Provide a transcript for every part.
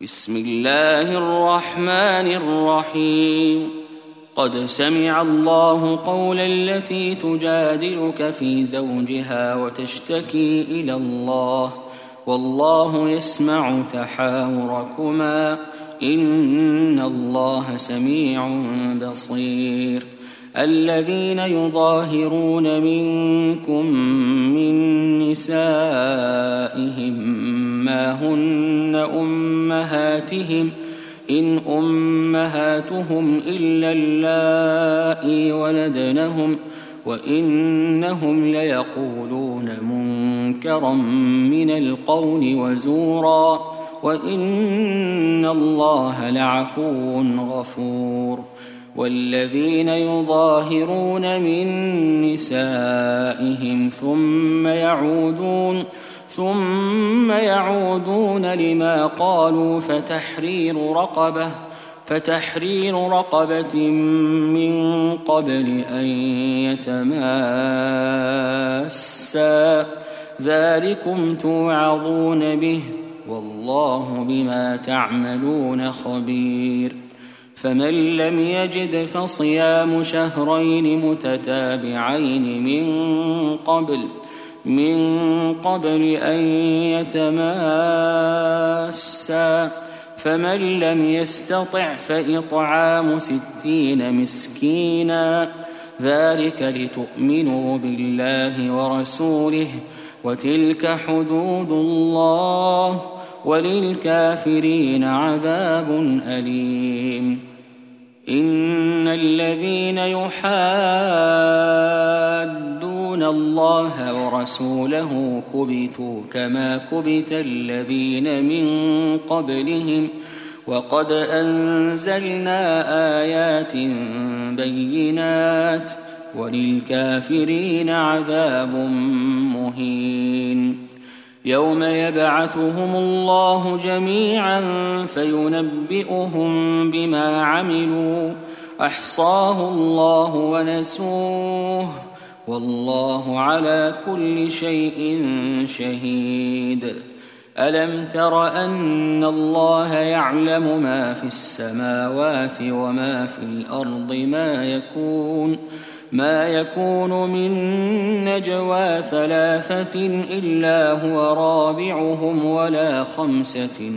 بسم الله الرحمن الرحيم. قد سمع الله قول التي تجادلك في زوجها وتشتكي إلى الله والله يسمع تحاوركما إن الله سميع بصير. الذين يظاهرون منكم من نسائهم ما هن أمهاتهم إن أمهاتهم إلا اللائي ولدنهم وإنهم ليقولون منكرا من القول وزورا وإن الله لعفو غفور. والذين يظاهرون من نسائهم ثم يعودون لما قالوا فتحرير رقبة من قبل أن يتماسا ذلكم توعظون به والله بما تعملون خبير. فمن لم يجد فصيام شهرين متتابعين من قبل أن يتماسا فمن لم يستطع فإطعام 60 مسكينا ذلك لتؤمنوا بالله ورسوله وتلك حدود الله وللكافرين عذاب أليم. إن الذين يحادون الله ورسوله كبتوا كما كبت الذين من قبلهم وقد أنزلنا آيات بينات وللكافرين عذاب مهين. يوم يبعثهم الله جميعا فينبئهم بما عملوا أحصاه الله ونسوه والله على كل شيء شهيد. ألم تر أن الله يعلم ما في السماوات وما في الأرض ما يكون من نجوى 3 إلا هو رابعهم ولا 5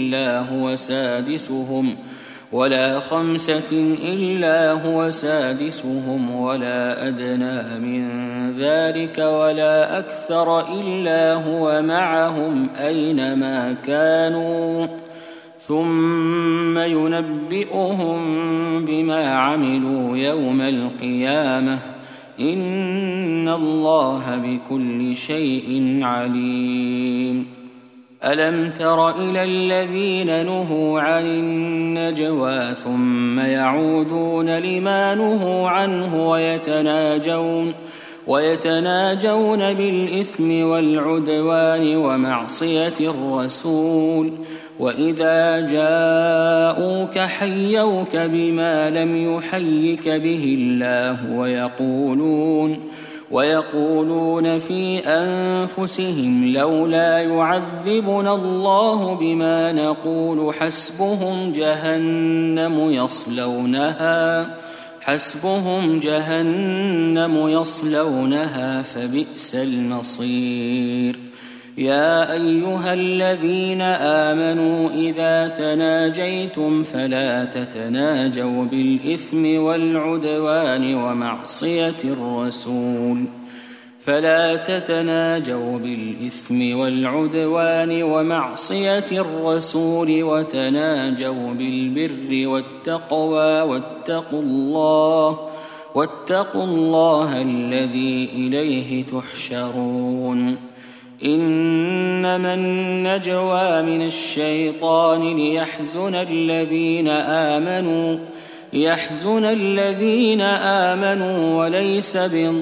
إلا هو سادسهم ولا أدنى من ذلك ولا أكثر إلا هو معهم أينما كانوا ثم ينبئهم بما عملوا يوم القيامة إن الله بكل شيء عليم. ألم تر إلى الذين نهوا عن النجوى ثم يعودون لما نهوا عنه ويتناجون بالإثم والعدوان ومعصية الرسول وإذا جاءوك حيوك بما لم يحيك به الله ويقولون في أنفسهم لولا يعذبنا الله بما نقول حسبهم جهنم يصلونها فبئس المصير. يا أيها الذين آمنوا إذا تناجيتم فلا تتناجوا بالإثم والعدوان ومعصية الرسول وتناجوا بالبر والتقوى واتقوا الله الذي إليه تحشرون. إنما النجوى من الشيطان ليحزن الذين آمنوا وليس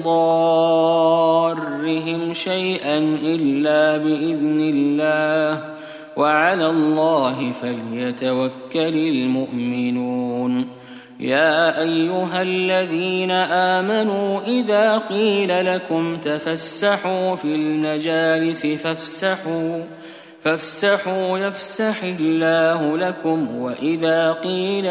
بضارهم شيئا إلا بإذن الله وعلى الله فليتوكل المؤمنون. يا أيها الذين آمنوا إذا قيل لكم تفسحوا في المجالس فافسحوا يفسح الله لكم وإذا قيل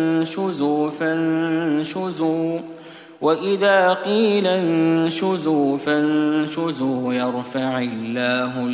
انشزوا فانشزوا يرفع الله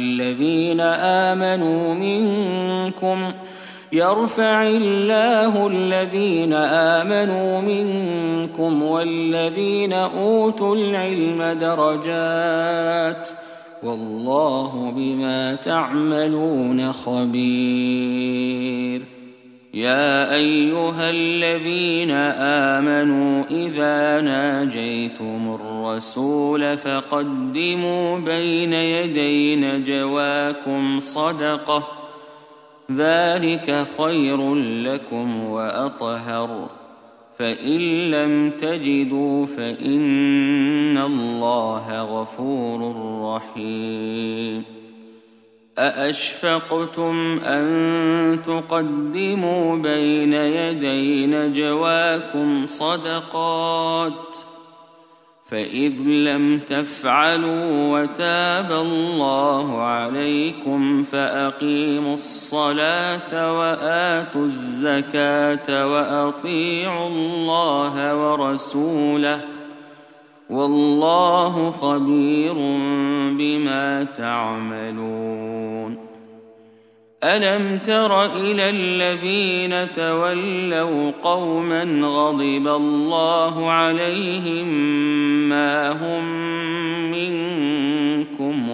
الذين آمنوا منكم والذين أوتوا العلم درجات والله بما تعملون خبير. يا أيها الذين آمنوا إذا ناجيتم الرسول فقدموا بين يدي نجواكم صدقة ذلك خير لكم وأطهر فإن لم تجدوا فإن الله غفور رحيم. أأشفقتم أن تقدموا بين يدي نجواكم صدقات فإذ لم تفعلوا وتاب الله عليكم فأقيموا الصلاة وآتوا الزكاة وأطيعوا الله ورسوله والله خبير بما تعملون. ألم تر إلى الذين تولوا قوما غضب الله عليهم ما هم منكم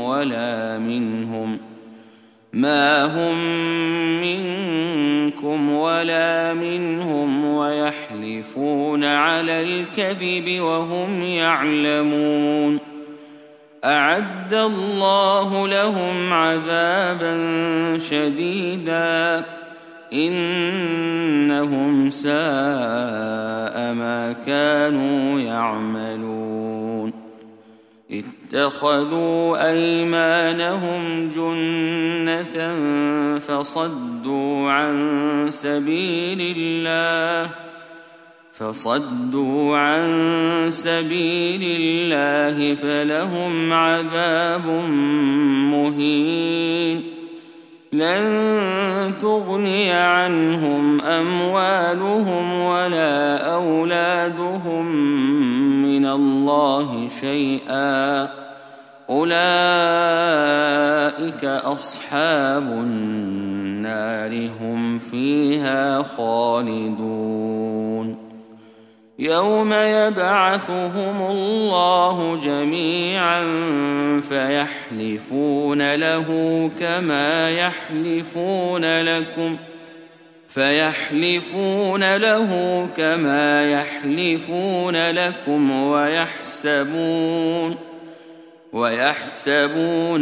ولا منهم ويحلفون على الكذب وهم يعلمون. أعد الله لهم عذابا شديدا إنهم ساء ما كانوا يعملون. اتخذوا أيمانهم جنة فصدوا عن سبيل الله فلهم عذاب مهين. لن تغني عنهم أموالهم ولا أولادهم من الله شيئا أولئك أصحاب النار هم فيها خالدون. يوم يبعثهم الله جميعا فيحلفون له كما يحلفون لكم ويحسبون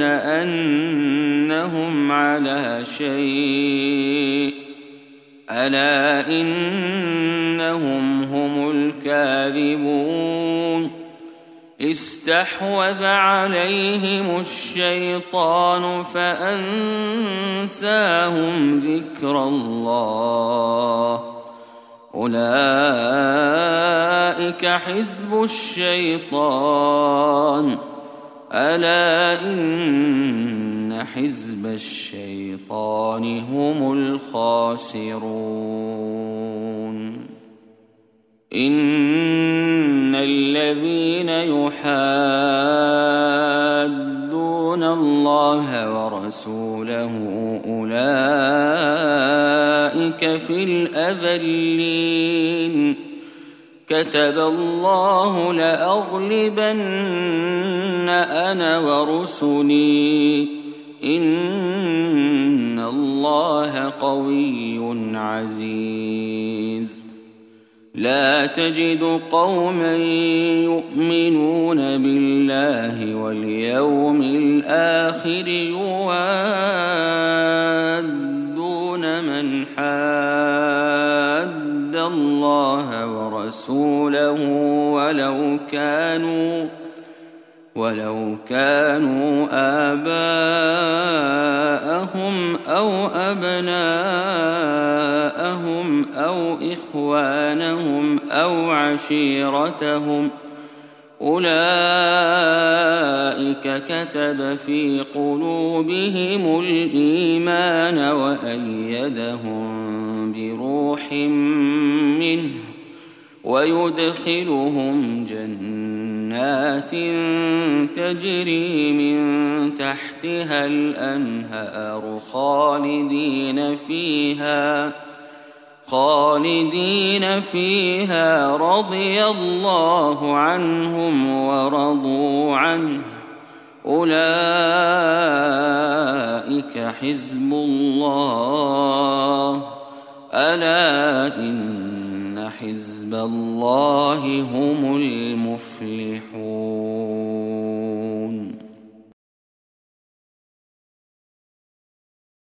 أنهم على شيء ألا إنهم هم الكاذبون. استحوذ عليهم الشيطان فأنساهم ذكر الله أولئك حزب الشيطان ألا إن حزب الشيطان هم الخاسرون. إن الذين يحادون الله ورسوله أولئك في الأذلين. كتب الله لأغلبن أنا ورسلي إن الله قوي عزيز. لا تجد قوما يؤمنون بالله واليوم الآخر يوادون من حاد الله ورسوله ولو كانوا آباءهم أو أبناءهم أو إخوانهم أو عشيرتهم أولئك كتب في قلوبهم الإيمان وأيدهم بروح منه ويدخلهم جنات تجري من تحتها الأنهار خالدين فيها رضي الله عنهم ورضوا عنه أولئك حزب الله ألا إن حزب الله هم المفلحون.